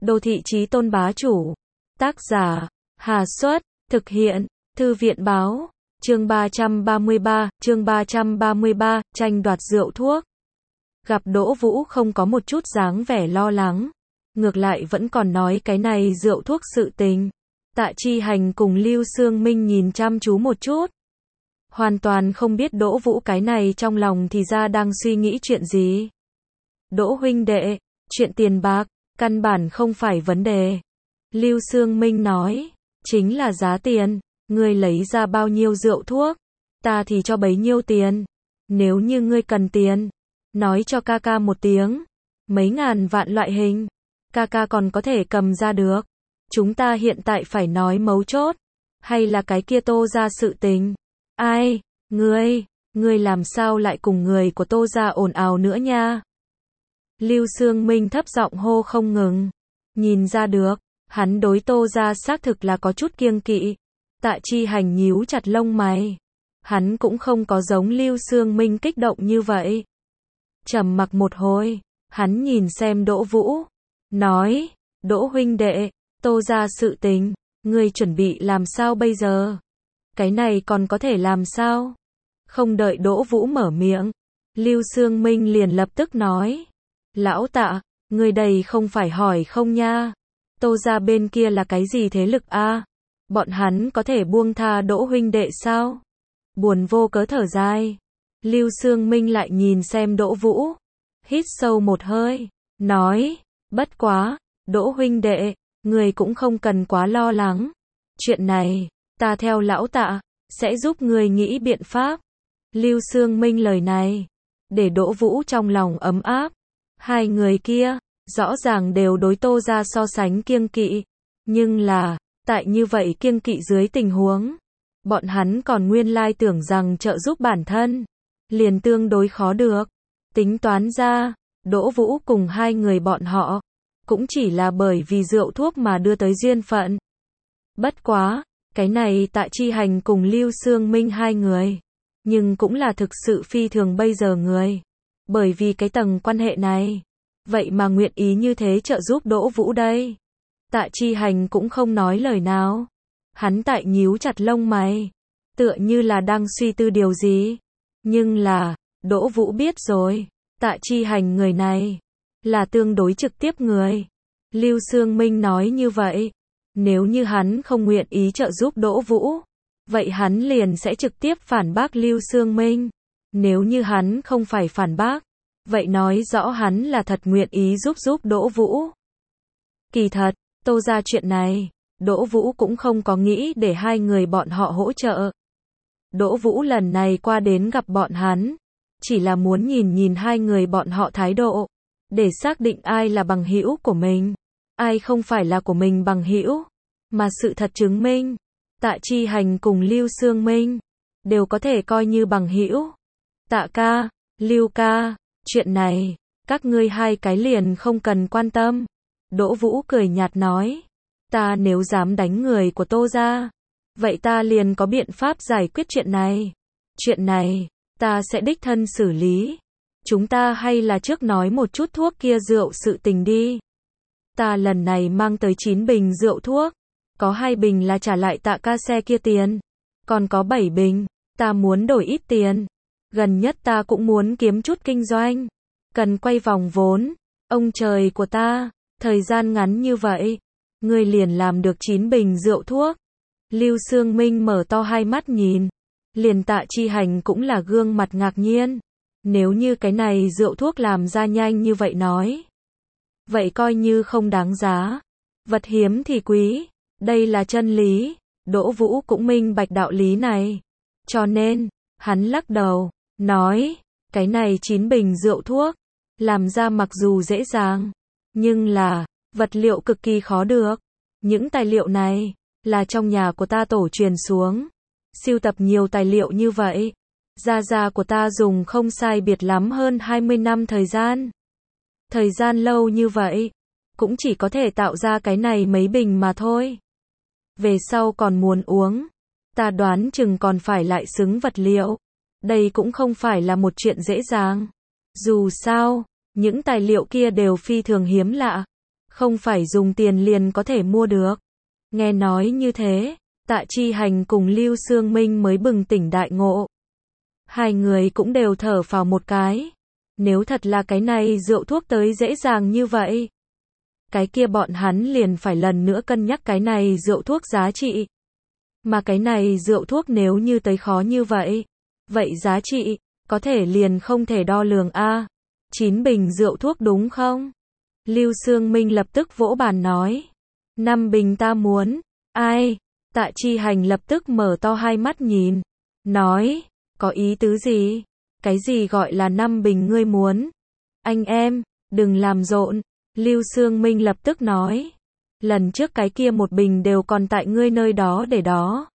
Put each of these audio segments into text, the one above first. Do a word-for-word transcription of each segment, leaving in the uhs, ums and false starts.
Đô thị chí tôn bá chủ. Tác giả, Hà Xuất, thực hiện, Thư viện báo, chương ba trăm ba mươi ba, chương ba trăm ba mươi ba, tranh đoạt rượu thuốc. Gặp Đỗ Vũ không có một chút dáng vẻ lo lắng, ngược lại vẫn còn nói cái này rượu thuốc sự tình. Tạ Chi Hành cùng Lưu Xương Minh nhìn chăm chú một chút, hoàn toàn không biết Đỗ Vũ cái này trong lòng thì ra đang suy nghĩ chuyện gì. Đỗ huynh đệ, chuyện tiền bạc, căn bản không phải vấn đề. Lưu Xương Minh nói, chính là giá tiền, ngươi lấy ra bao nhiêu rượu thuốc, ta thì cho bấy nhiêu tiền. Nếu như ngươi cần tiền, nói cho ca ca một tiếng, mấy ngàn vạn loại hình, ca ca còn có thể cầm ra được. Chúng ta hiện tại phải nói mấu chốt, hay là cái kia Tô gia sự tình. Ai, ngươi, ngươi làm sao lại cùng người của Tô gia ồn ào nữa nha? Lưu Xương Minh thấp giọng hô không ngừng. Nhìn ra được, hắn đối Tô gia xác thực là có chút kiêng kỵ. Tạ Chi Hành nhíu chặt lông mày. Hắn cũng không có giống Lưu Xương Minh kích động như vậy. Trầm mặc một hồi, hắn nhìn xem Đỗ Vũ, nói, Đỗ huynh đệ, Tô gia sự tình, ngươi chuẩn bị làm sao bây giờ? Cái này còn có thể làm sao? Không đợi Đỗ Vũ mở miệng, Lưu Xương Minh liền lập tức nói, lão Tạ, ngươi đây không phải hỏi không nha? Tô gia bên kia là cái gì thế lực a? Bọn hắn có thể buông tha Đỗ huynh đệ sao? Buồn vô cớ thở dài. Lưu Xương Minh lại nhìn xem Đỗ Vũ, hít sâu một hơi, nói, bất quá, Đỗ huynh đệ, người cũng không cần quá lo lắng. Chuyện này, ta theo lão Tạ, sẽ giúp người nghĩ biện pháp. Lưu Xương Minh lời này, để Đỗ Vũ trong lòng ấm áp. Hai người kia, rõ ràng đều đối Tô gia so sánh kiêng kỵ. Nhưng là, tại như vậy kiêng kỵ dưới tình huống, bọn hắn còn nguyên lai tưởng rằng trợ giúp bản thân, liền tương đối khó được. Tính toán ra, Đỗ Vũ cùng hai người bọn họ, cũng chỉ là bởi vì rượu thuốc mà đưa tới duyên phận. Bất quá, cái này Tạ Chi Hành cùng Lưu Xương Minh hai người, nhưng cũng là thực sự phi thường bây giờ người. Bởi vì cái tầng quan hệ này, vậy mà nguyện ý như thế trợ giúp Đỗ Vũ đây. Tạ Chi Hành cũng không nói lời nào. Hắn tại nhíu chặt lông mày, tựa như là đang suy tư điều gì. Nhưng là, Đỗ Vũ biết rồi, Tạ Chi Hành người này, là tương đối trực tiếp người. Lưu Xương Minh nói như vậy, nếu như hắn không nguyện ý trợ giúp Đỗ Vũ, vậy hắn liền sẽ trực tiếp phản bác Lưu Xương Minh. Nếu như hắn không phải phản bác, vậy nói rõ hắn là thật nguyện ý giúp giúp Đỗ Vũ. Kỳ thật, Tô gia chuyện này, Đỗ Vũ cũng không có nghĩ để hai người bọn họ hỗ trợ. Đỗ Vũ lần này qua đến gặp bọn hắn, chỉ là muốn nhìn nhìn hai người bọn họ thái độ, để xác định ai là bằng hữu của mình, ai không phải là của mình bằng hữu. Mà sự thật chứng minh, Tạ Chi Hành cùng Lưu Xương Minh đều có thể coi như bằng hữu. Tạ ca, Lưu ca, chuyện này, các ngươi hai cái liền không cần quan tâm. Đỗ Vũ cười nhạt nói, ta nếu dám đánh người của Tô gia, vậy ta liền có biện pháp giải quyết chuyện này. Chuyện này, ta sẽ đích thân xử lý. Chúng ta hay là trước nói một chút thuốc kia rượu sự tình đi. Ta lần này mang tới chín bình rượu thuốc, có hai bình là trả lại Tạ ca xe kia tiền, còn có bảy bình, ta muốn đổi ít tiền. Gần nhất ta cũng muốn kiếm chút kinh doanh, cần quay vòng vốn. Ông trời của ta, thời gian ngắn như vậy, ngươi liền làm được chín bình rượu thuốc. Lưu Xương Minh mở to hai mắt nhìn, liền Tạ Chi Hành cũng là gương mặt ngạc nhiên. Nếu như cái này rượu thuốc làm ra nhanh như vậy nói, vậy coi như không đáng giá. Vật hiếm thì quý, đây là chân lý. Đỗ Vũ cũng minh bạch đạo lý này, cho nên, hắn lắc đầu, nói, cái này chín bình rượu thuốc, làm ra mặc dù dễ dàng, nhưng là, vật liệu cực kỳ khó được. Những tài liệu này, là trong nhà của ta tổ truyền xuống. Sưu tập nhiều tài liệu như vậy, gia gia của ta dùng không sai biệt lắm hơn hai mươi năm thời gian. Thời gian lâu như vậy, cũng chỉ có thể tạo ra cái này mấy bình mà thôi. Về sau còn muốn uống, ta đoán chừng còn phải lại xứng vật liệu. Đây cũng không phải là một chuyện dễ dàng. Dù sao, những tài liệu kia đều phi thường hiếm lạ, Không phải dùng tiền liền có thể mua được. Nghe nói như thế, Tạ Chi Hành cùng Lưu Sương Minh mới bừng tỉnh đại ngộ. Hai người cũng đều thở phào một cái. Nếu thật là cái này rượu thuốc tới dễ dàng như vậy, cái kia bọn hắn liền phải lần nữa cân nhắc cái này rượu thuốc giá trị. Mà cái này rượu thuốc nếu như tới khó như vậy, vậy giá trị, có thể liền không thể đo lường a. Chín bình rượu thuốc đúng không? Lưu Sương Minh lập tức vỗ bàn nói. Năm bình ta muốn. Ai? Tạ Chi Hành lập tức mở to hai mắt nhìn. Nói, có ý tứ gì? Cái gì gọi là năm bình ngươi muốn? Anh em, đừng làm rộn. Lưu Sương Minh lập tức nói. Lần trước cái kia một bình đều còn tại ngươi nơi đó để đó.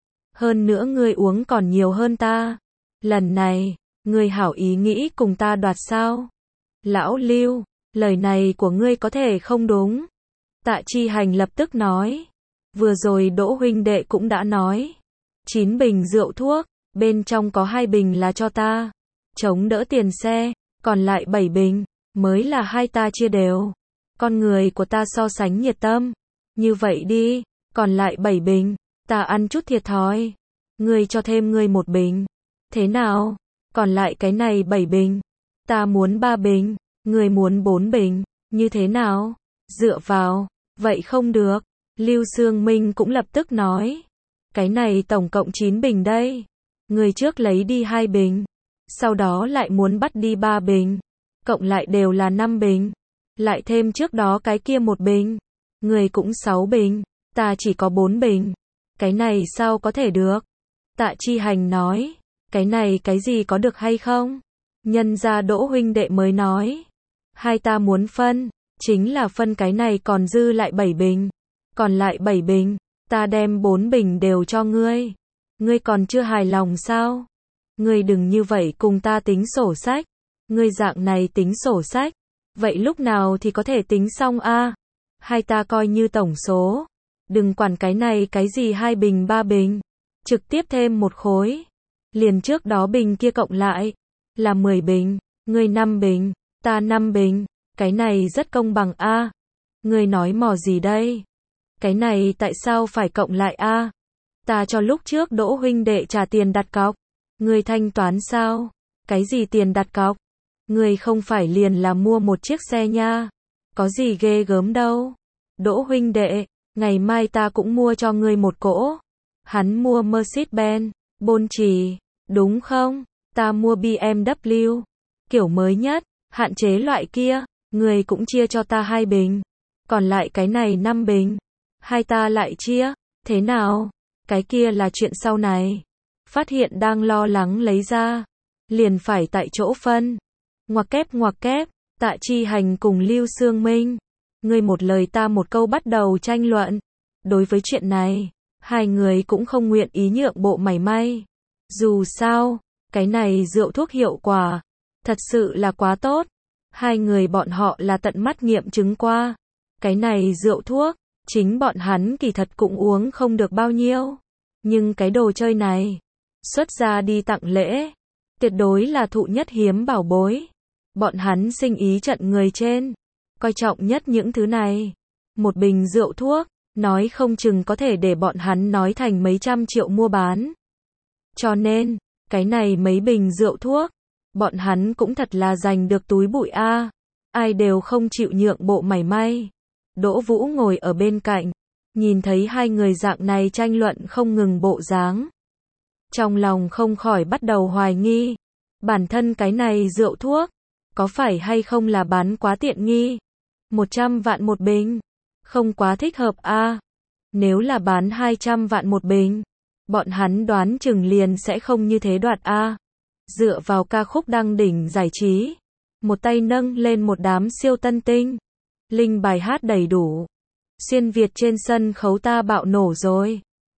Hơn nữa ngươi uống còn nhiều hơn ta. Lần này, ngươi hảo ý nghĩ cùng ta đoạt sao? Lão Lưu, lời này của ngươi có thể không đúng. Tạ Chi Hành lập tức nói. Vừa rồi Đỗ huynh đệ cũng đã nói. Chín bình rượu thuốc, bên trong có hai bình là cho ta. Chống đỡ tiền xe, còn lại bảy bình, mới là hai ta chia đều. Con người của ta so sánh nhiệt tâm. Như vậy đi, còn lại bảy bình, ta ăn chút thiệt thòi. Ngươi cho thêm ngươi một bình. Thế nào? Còn lại cái này bảy bình. Ta muốn ba bình, ngươi muốn bốn bình. Như thế nào? Dựa vào, vậy không được. Lưu Sương Minh cũng lập tức nói. Cái này tổng cộng chín bình đây. Ngươi trước lấy đi hai bình. Sau đó lại muốn bắt đi ba bình. Cộng lại đều là năm bình. Lại thêm trước đó cái kia một bình. Ngươi cũng sáu bình. Ta chỉ có bốn bình. Cái này sao có thể được? Tạ Chi Hành nói. Cái này cái gì có được hay không? Nhân ra Đỗ huynh đệ mới nói. Hai ta muốn phân. Chính là phân cái này còn dư lại bảy bình. Còn lại bảy bình. Ta đem bốn bình đều cho ngươi. Ngươi còn chưa hài lòng sao? Ngươi đừng như vậy cùng ta tính sổ sách. Ngươi dạng này tính sổ sách. Vậy lúc nào thì có thể tính xong a? Hai ta coi như tổng số. Đừng quản cái này cái gì hai bình ba bình. Trực tiếp thêm một khối. Liền trước đó bình kia cộng lại. Là mười bình. Ngươi năm bình. Ta năm bình. Cái này rất công bằng a. Ngươi nói mò gì đây? Cái này tại sao phải cộng lại a? Ta cho lúc trước Đỗ huynh đệ trả tiền đặt cọc. Ngươi thanh toán sao? Cái gì tiền đặt cọc? Ngươi không phải liền là mua một chiếc xe nha. Có gì ghê gớm đâu. Đỗ huynh đệ, ngày mai ta cũng mua cho ngươi một cỗ. Hắn mua Mercedes-Benz, Bôn Trì, đúng không? Ta mua bê em vê, kiểu mới nhất, hạn chế loại kia. Ngươi cũng chia cho ta hai bình. Còn lại cái này năm bình. Hai ta lại chia. Thế nào? Cái kia là chuyện sau này. Phát hiện đang lo lắng lấy ra. Liền phải tại chỗ phân. Ngoặc kép ngoặc kép. Tạ Chi Hành cùng Lưu Sương Minh. Ngươi một lời ta một câu bắt đầu tranh luận. Đối với chuyện này, hai người cũng không nguyện ý nhượng bộ mảy may. Dù sao, cái này rượu thuốc hiệu quả. Thật sự là quá tốt. Hai người bọn họ là tận mắt nghiệm chứng qua. Cái này rượu thuốc, chính bọn hắn kỳ thật cũng uống không được bao nhiêu. Nhưng cái đồ chơi này, xuất ra đi tặng lễ, tuyệt đối là thụ nhất hiếm bảo bối. Bọn hắn sinh ý trận người trên, coi trọng nhất những thứ này. Một bình rượu thuốc, nói không chừng có thể để bọn hắn nói thành mấy trăm triệu mua bán. Cho nên, cái này mấy bình rượu thuốc, bọn hắn cũng thật là giành được túi bụi a. Ai đều không chịu nhượng bộ mảy may. Đỗ Vũ ngồi ở bên cạnh, nhìn thấy hai người dạng này tranh luận không ngừng bộ dáng. Trong lòng không khỏi bắt đầu hoài nghi. Bản thân cái này rượu thuốc, có phải hay không là bán quá tiện nghi? một trăm vạn một bình. Không quá thích hợp a. Nếu là bán hai trăm vạn một bình, bọn hắn đoán chừng liền sẽ không như thế đoạt a. Dựa vào ca khúc đăng đỉnh giải trí, một tay nâng lên một đám siêu tân tinh. Linh bài hát đầy đủ. Xuyên Việt trên sân khấu ta bạo nổ rồi.